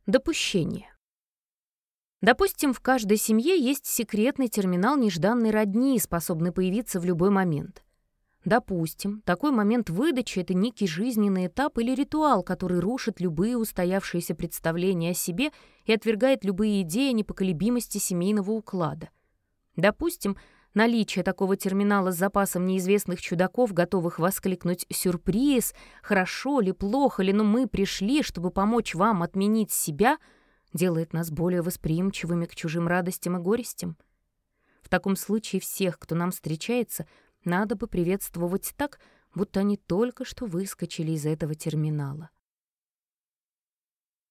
Допущение. Допустим, в каждой семье есть секретный терминал нежданной родни, способный появиться в любой момент. Допустим, такой момент выдачи — это некий жизненный этап или ритуал, который рушит любые устоявшиеся представления о себе и отвергает любые идеи о непоколебимости семейного уклада. Допустим, наличие такого терминала с запасом неизвестных чудаков, готовых воскликнуть «сюрприз», «хорошо ли, плохо ли, но мы пришли, чтобы помочь вам отменить себя», делает нас более восприимчивыми к чужим радостям и горестям. В таком случае всех, кто нам встречается, надо бы приветствовать так, будто они только что выскочили из этого терминала.